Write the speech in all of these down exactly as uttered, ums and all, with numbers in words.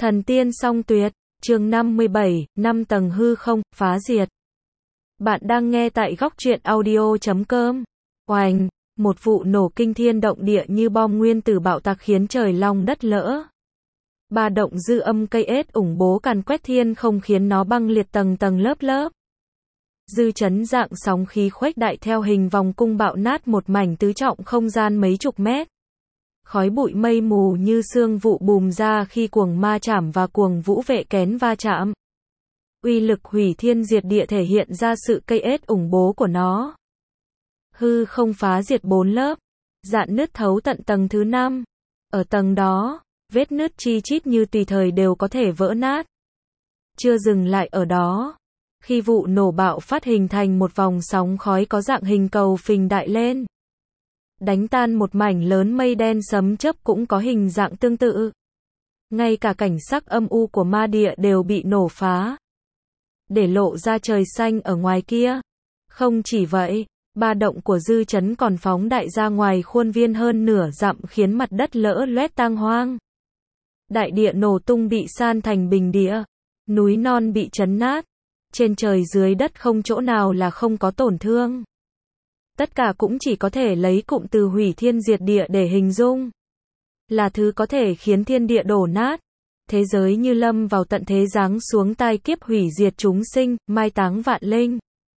Thần tiên song tuyệt, chương năm mươi bảy, năm tầng hư không, phá diệt. Bạn đang nghe tại góc truyện audio chấm com. Oành, một vụ nổ kinh thiên động địa như bom nguyên tử bạo tạc khiến trời long đất lỡ. Ba động dư âm cây ết ủng bố càn quét thiên không khiến nó băng liệt tầng tầng lớp lớp. Dư chấn dạng sóng khí khuếch đại theo hình vòng cung bạo nát một mảnh tứ trọng không gian mấy chục mét. Khói bụi mây mù như sương vụ bùm ra khi cuồng ma chảm và cuồng vũ vệ kén va chạm. Uy lực hủy thiên diệt địa thể hiện ra sự cây ết ủng bố của nó. Hư không phá diệt bốn lớp, dạn nứt thấu tận tầng thứ năm. Ở tầng đó, vết nứt chi chít như tùy thời đều có thể vỡ nát. Chưa dừng lại ở đó, khi vụ nổ bạo phát hình thành một vòng sóng khói có dạng hình cầu phình đại lên. Đánh tan một mảnh lớn mây đen sấm chớp cũng có hình dạng tương tự. Ngay cả cảnh sắc âm u của ma địa đều bị nổ phá, để lộ ra trời xanh ở ngoài kia. Không chỉ vậy, ba động của dư chấn còn phóng đại ra ngoài khuôn viên hơn nửa dặm khiến mặt đất lỡ loét tang hoang. Đại địa nổ tung bị san thành bình địa, núi non bị chấn nát, trên trời dưới đất không chỗ nào là không có tổn thương. Tất cả cũng chỉ có thể lấy cụm từ hủy thiên diệt địa để hình dung. Là thứ có thể khiến thiên địa đổ nát. Thế giới như lâm vào tận thế giáng xuống tai kiếp hủy diệt chúng sinh, mai táng vạn linh.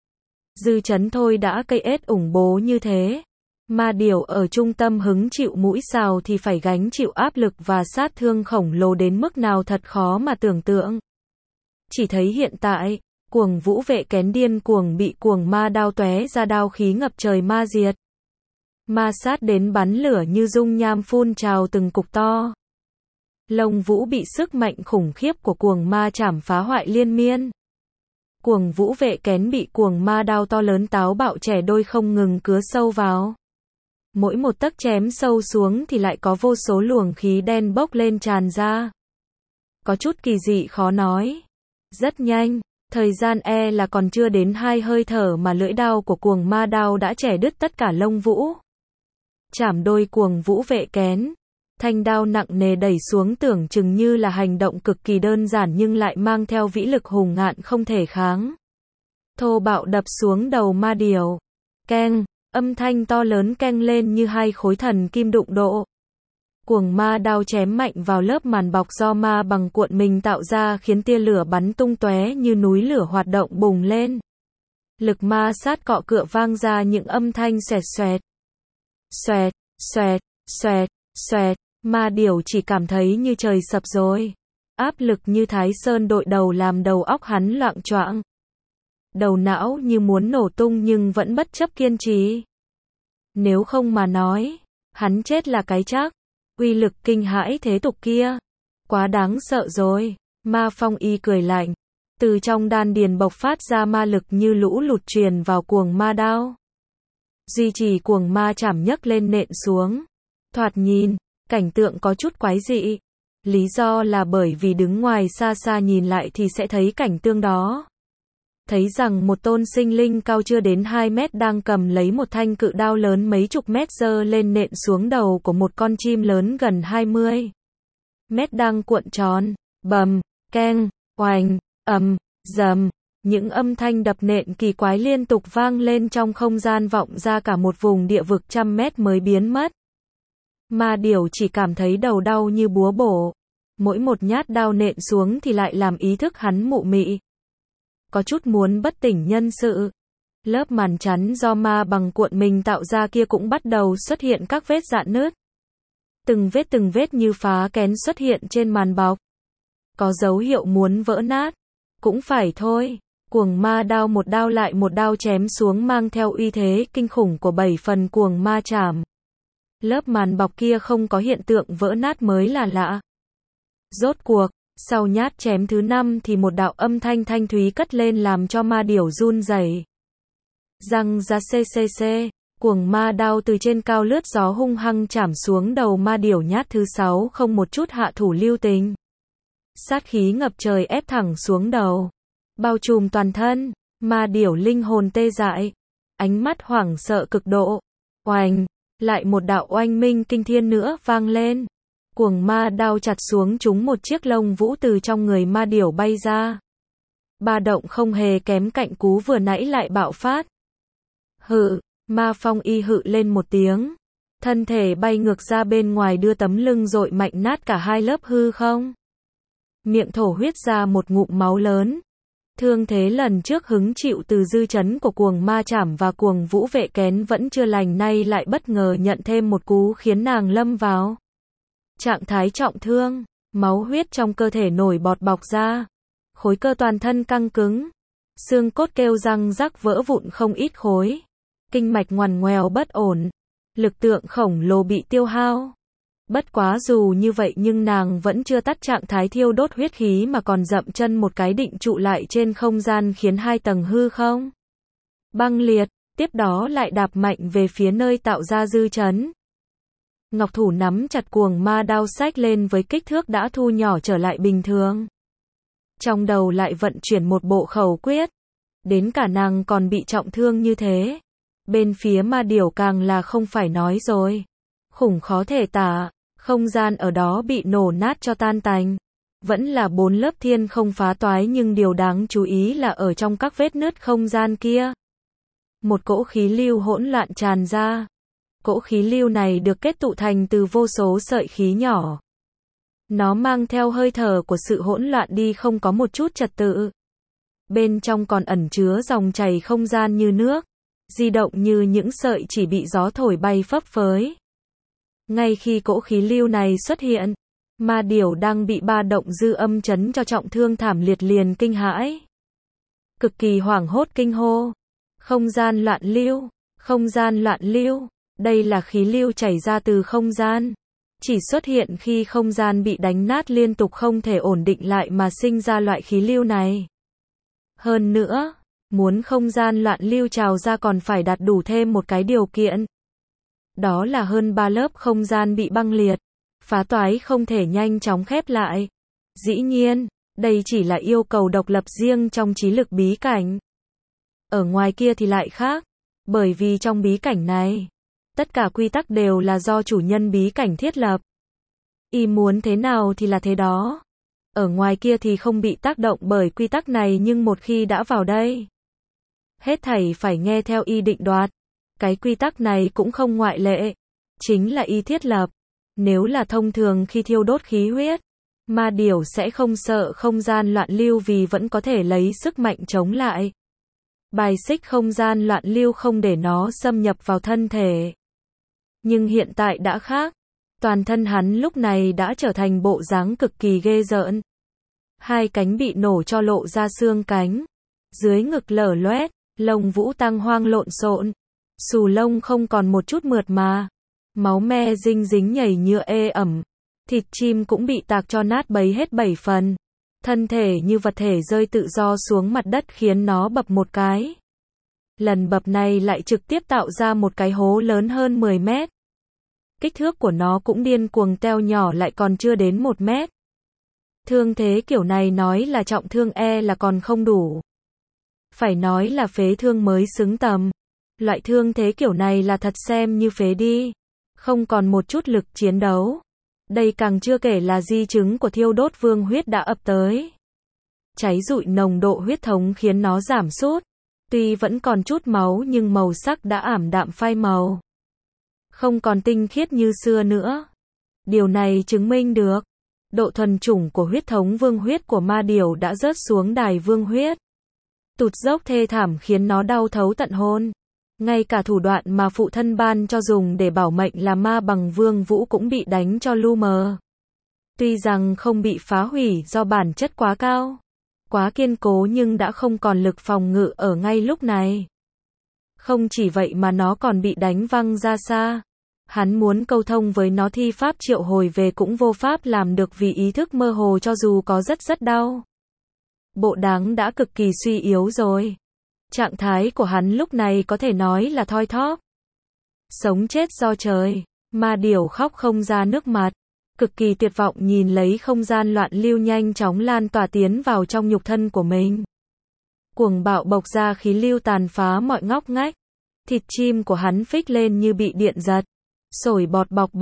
Dư chấn thôi đã cây ết ủng bố như thế. Ma điểu ở trung tâm hứng chịu mũi sào thì phải gánh chịu áp lực và sát thương khổng lồ đến mức nào thật khó mà tưởng tượng. Chỉ thấy hiện tại, cuồng vũ vệ kén điên cuồng bị cuồng ma đao tóe ra đao khí ngập trời ma diệt. Ma sát đến bắn lửa như dung nham phun trào từng cục to. Lông vũ bị sức mạnh khủng khiếp của cuồng ma chảm phá hoại liên miên. Cuồng vũ vệ kén bị cuồng ma đao to lớn táo bạo trẻ đôi không ngừng cứa sâu vào. Mỗi một tấc chém sâu xuống thì lại có vô số luồng khí đen bốc lên tràn ra. Có chút kỳ dị khó nói. Rất nhanh. Thời gian e là còn chưa đến hai hơi thở mà lưỡi đao của cuồng ma đao đã chẻ đứt tất cả lông vũ. Chảm đôi cuồng vũ vệ kén. Thanh đao nặng nề đẩy xuống tưởng chừng như là hành động cực kỳ đơn giản nhưng lại mang theo vĩ lực hùng ngạn không thể kháng. Thô bạo đập xuống đầu ma điểu. Keng, âm thanh to lớn keng lên như hai khối thần kim đụng độ. Cuồng ma đao chém mạnh vào lớp màn bọc do ma bằng cuộn mình tạo ra khiến tia lửa bắn tung tóe như núi lửa hoạt động bùng lên. Lực ma sát cọ cựa vang ra những âm thanh xoẹt xoẹt. Xoẹt, xoẹt, xoẹt, xoẹt, ma điểu chỉ cảm thấy như trời sập rồi. Áp lực như Thái Sơn đội đầu làm đầu óc hắn loạng choạng. Đầu não như muốn nổ tung nhưng vẫn bất chấp kiên trì. Nếu không mà nói, hắn chết là cái chắc. Uy lực kinh hãi thế tục kia. Quá đáng sợ rồi. Ma Phong Y cười lạnh. Từ trong đan điền bộc phát ra ma lực như lũ lụt truyền vào cuồng ma đao. Duy trì cuồng ma chảm nhấc lên nện xuống. Thoạt nhìn, cảnh tượng có chút quái dị. Lý do là bởi vì đứng ngoài xa xa nhìn lại thì sẽ thấy cảnh tương đó. Thấy rằng một tôn sinh linh cao chưa đến hai mét đang cầm lấy một thanh cự đao lớn mấy chục mét giơ lên nện xuống đầu của một con chim lớn gần hai mươi mét đang cuộn tròn. Bầm, keng, oành, ầm, dầm. Những âm thanh đập nện kỳ quái liên tục vang lên trong không gian vọng ra cả một vùng địa vực trăm mét mới biến mất. Ma điểu chỉ cảm thấy đầu đau như búa bổ. Mỗi một nhát đao nện xuống thì lại làm ý thức hắn mụ mị. Có chút muốn bất tỉnh nhân sự. Lớp màn chắn do ma bằng cuộn mình tạo ra kia cũng bắt đầu xuất hiện các vết rạn nứt. Từng vết từng vết như phá kén xuất hiện trên màn bọc. Có dấu hiệu muốn vỡ nát. Cũng phải thôi. Cuồng ma đao một đao lại một đao chém xuống mang theo uy thế kinh khủng của bảy phần cuồng ma chảm. Lớp màn bọc kia không có hiện tượng vỡ nát mới là lạ. Rốt cuộc, sau nhát chém thứ năm thì một đạo âm thanh thanh thúy cất lên làm cho ma điểu run rẩy. Răng ra xê xê xê, cuồng ma đao từ trên cao lướt gió hung hăng chảm xuống đầu ma điểu nhát thứ sáu không một chút hạ thủ lưu tình. Sát khí ngập trời ép thẳng xuống đầu, bao trùm toàn thân, ma điểu linh hồn tê dại, ánh mắt hoảng sợ cực độ. Oành, lại một đạo oanh minh kinh thiên nữa vang lên. Cuồng ma đao chặt xuống chúng một chiếc lông vũ từ trong người ma điểu bay ra. Ba động không hề kém cạnh cú vừa nãy lại bạo phát. Hự, ma phong y hự lên một tiếng. Thân thể bay ngược ra bên ngoài đưa tấm lưng dội mạnh nát cả hai lớp hư không. Miệng thổ huyết ra một ngụm máu lớn. Thương thế lần trước hứng chịu từ dư chấn của cuồng ma chảm và cuồng vũ vệ kén vẫn chưa lành, nay lại bất ngờ nhận thêm một cú khiến nàng lâm vào trạng thái trọng thương. Máu huyết trong cơ thể nổi bọt bọc ra. Khối cơ toàn thân căng cứng. Xương cốt kêu răng rắc vỡ vụn không ít khối. Kinh mạch ngoằn ngoèo bất ổn. Lực tượng khổng lồ bị tiêu hao. Bất quá dù như vậy nhưng nàng vẫn chưa tắt trạng thái thiêu đốt huyết khí mà còn dậm chân một cái định trụ lại trên không gian khiến hai tầng hư không băng liệt, tiếp đó lại đạp mạnh về phía nơi tạo ra dư chấn. Ngọc thủ nắm chặt cuồng ma đao xách lên với kích thước đã thu nhỏ trở lại bình thường. Trong đầu lại vận chuyển một bộ khẩu quyết. Đến cả nàng còn bị trọng thương như thế. Bên phía ma điểu càng là không phải nói rồi. Khủng khó thể tả, không gian ở đó bị nổ nát cho tan tành. Vẫn là bốn lớp thiên không phá toái nhưng điều đáng chú ý là ở trong các vết nứt không gian kia. Một cỗ khí lưu hỗn loạn tràn ra. Cỗ khí lưu này được kết tụ thành từ vô số sợi khí nhỏ. Nó mang theo hơi thở của sự hỗn loạn đi không có một chút trật tự. Bên trong còn ẩn chứa dòng chảy không gian như nước, di động như những sợi chỉ bị gió thổi bay phấp phới. Ngay khi cỗ khí lưu này xuất hiện, ma điểu đang bị ba động dư âm chấn cho trọng thương thảm liệt liền kinh hãi. Cực kỳ hoảng hốt kinh hô. Không gian loạn lưu, không gian loạn lưu, đây là khí lưu chảy ra từ không gian. Chỉ xuất hiện khi không gian bị đánh nát liên tục không thể ổn định lại mà sinh ra loại khí lưu này. Hơn nữa, muốn không gian loạn lưu trào ra còn phải đạt đủ thêm một cái điều kiện. Đó là hơn ba lớp không gian bị băng liệt, phá toái không thể nhanh chóng khép lại. Dĩ nhiên, đây chỉ là yêu cầu độc lập riêng trong trí lực bí cảnh. Ở ngoài kia thì lại khác, bởi vì trong bí cảnh này, tất cả quy tắc đều là do chủ nhân bí cảnh thiết lập. Y muốn thế nào thì là thế đó. Ở ngoài kia thì không bị tác động bởi quy tắc này nhưng một khi đã vào đây, hết thảy phải nghe theo Y định đoạt. Cái quy tắc này cũng không ngoại lệ. Chính là Y thiết lập. Nếu là thông thường khi thiêu đốt khí huyết, ma điểu sẽ không sợ không gian loạn lưu vì vẫn có thể lấy sức mạnh chống lại. Bài xích không gian loạn lưu không để nó xâm nhập vào thân thể. Nhưng hiện tại đã khác. Toàn thân hắn lúc này đã trở thành bộ dáng cực kỳ ghê rợn. Hai cánh bị nổ cho lộ ra xương cánh. Dưới ngực lở loét, lông vũ tăng hoang lộn xộn. Xù lông không còn một chút mượt mà. Máu me dinh dính nhảy nhựa ê ẩm. Thịt chim cũng bị tạc cho nát bấy hết bảy phần. Thân thể như vật thể rơi tự do xuống mặt đất khiến nó bập một cái. Lần bập này lại trực tiếp tạo ra một cái hố lớn hơn mười mét. Kích thước của nó cũng điên cuồng teo nhỏ lại còn chưa đến một mét. Thương thế kiểu này nói là trọng thương e là còn không đủ. Phải nói là phế thương mới xứng tầm. Loại thương thế kiểu này là thật xem như phế đi. Không còn một chút lực chiến đấu. Đây càng chưa kể là di chứng của thiêu đốt vương huyết đã ập tới. Cháy rụi nồng độ huyết thống khiến nó giảm sút. Tuy vẫn còn chút máu nhưng màu sắc đã ảm đạm phai màu. Không còn tinh khiết như xưa nữa. Điều này chứng minh được độ thuần chủng của huyết thống vương huyết của ma điểu đã rớt xuống đài vương huyết. Tụt dốc thê thảm khiến nó đau thấu tận hồn. Ngay cả thủ đoạn mà phụ thân ban cho dùng để bảo mệnh là ma bằng vương vũ cũng bị đánh cho lu mờ. Tuy rằng không bị phá hủy do bản chất quá cao, quá kiên cố nhưng đã không còn lực phòng ngự ở ngay lúc này. Không chỉ vậy mà nó còn bị đánh văng ra xa. Hắn muốn câu thông với nó thi pháp triệu hồi về cũng vô pháp làm được vì ý thức mơ hồ cho dù có rất rất đau. Bộ đáng đã cực kỳ suy yếu rồi. Trạng thái của hắn lúc này có thể nói là thoi thóp. Sống chết do trời. Ma điểu khóc không ra nước mắt. Cực kỳ tuyệt vọng nhìn lấy không gian loạn lưu nhanh chóng lan tỏa tiến vào trong nhục thân của mình. Cuồng bạo bộc ra khí lưu tàn phá mọi ngóc ngách. Thịt chim của hắn phích lên như bị điện giật. Sổi bọt bọc bọc.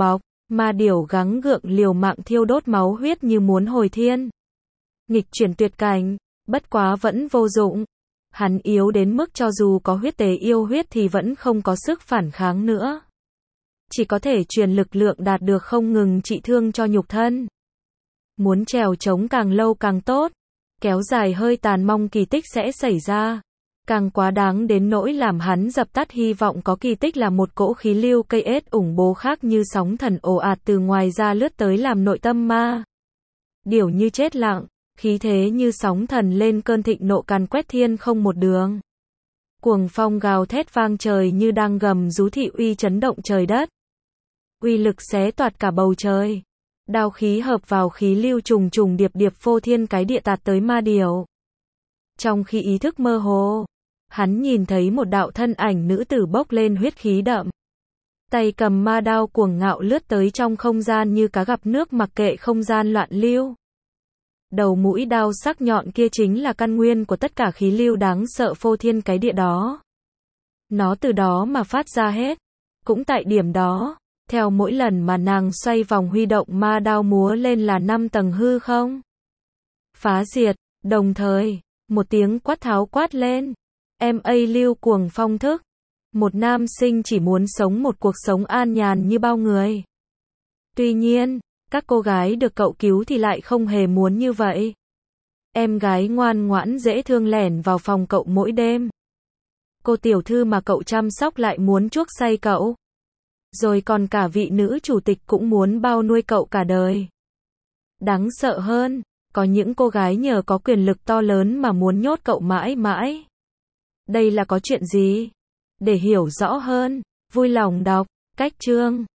Ma điểu gắng gượng liều mạng thiêu đốt máu huyết như muốn hồi thiên. Nghịch chuyển tuyệt cảnh, bất quá vẫn vô dụng. Hắn yếu đến mức cho dù có huyết tế yêu huyết thì vẫn không có sức phản kháng nữa. Chỉ có thể truyền lực lượng đạt được không ngừng trị thương cho nhục thân. Muốn trèo trống càng lâu càng tốt. Kéo dài hơi tàn mong kỳ tích sẽ xảy ra. Càng quá đáng đến nỗi làm hắn dập tắt hy vọng có kỳ tích là một cỗ khí lưu cây ết ủng bố khác như sóng thần ồ ạt từ ngoài ra lướt tới làm nội tâm ma điểu như chết lặng, khí thế như sóng thần lên cơn thịnh nộ càn quét thiên không một đường. Cuồng phong gào thét vang trời như đang gầm rú thị uy chấn động trời đất. Uy lực xé toạc cả bầu trời. Đao khí hợp vào khí lưu trùng trùng điệp điệp phô thiên cái địa tạt tới ma điểu. Trong khi ý thức mơ hồ, hắn nhìn thấy một đạo thân ảnh nữ tử bốc lên huyết khí đậm. Tay cầm ma đao cuồng ngạo lướt tới trong không gian như cá gặp nước mặc kệ không gian loạn lưu. Đầu mũi đao sắc nhọn kia chính là căn nguyên của tất cả khí lưu đáng sợ phô thiên cái địa đó. Nó từ đó mà phát ra hết. Cũng tại điểm đó, theo mỗi lần mà nàng xoay vòng huy động ma đao múa lên là năm tầng hư không. Phá diệt, đồng thời, một tiếng quát tháo quát lên. Em a lưu cuồng phong thức. Một nam sinh chỉ muốn sống một cuộc sống an nhàn như bao người. Tuy nhiên, các cô gái được cậu cứu thì lại không hề muốn như vậy. Em gái ngoan ngoãn dễ thương lẻn vào phòng cậu mỗi đêm. Cô tiểu thư mà cậu chăm sóc lại muốn chuốc say cậu. Rồi còn cả vị nữ chủ tịch cũng muốn bao nuôi cậu cả đời. Đáng sợ hơn, có những cô gái nhờ có quyền lực to lớn mà muốn nhốt cậu mãi mãi. Đây là có chuyện gì? Để hiểu rõ hơn, vui lòng đọc cách chương.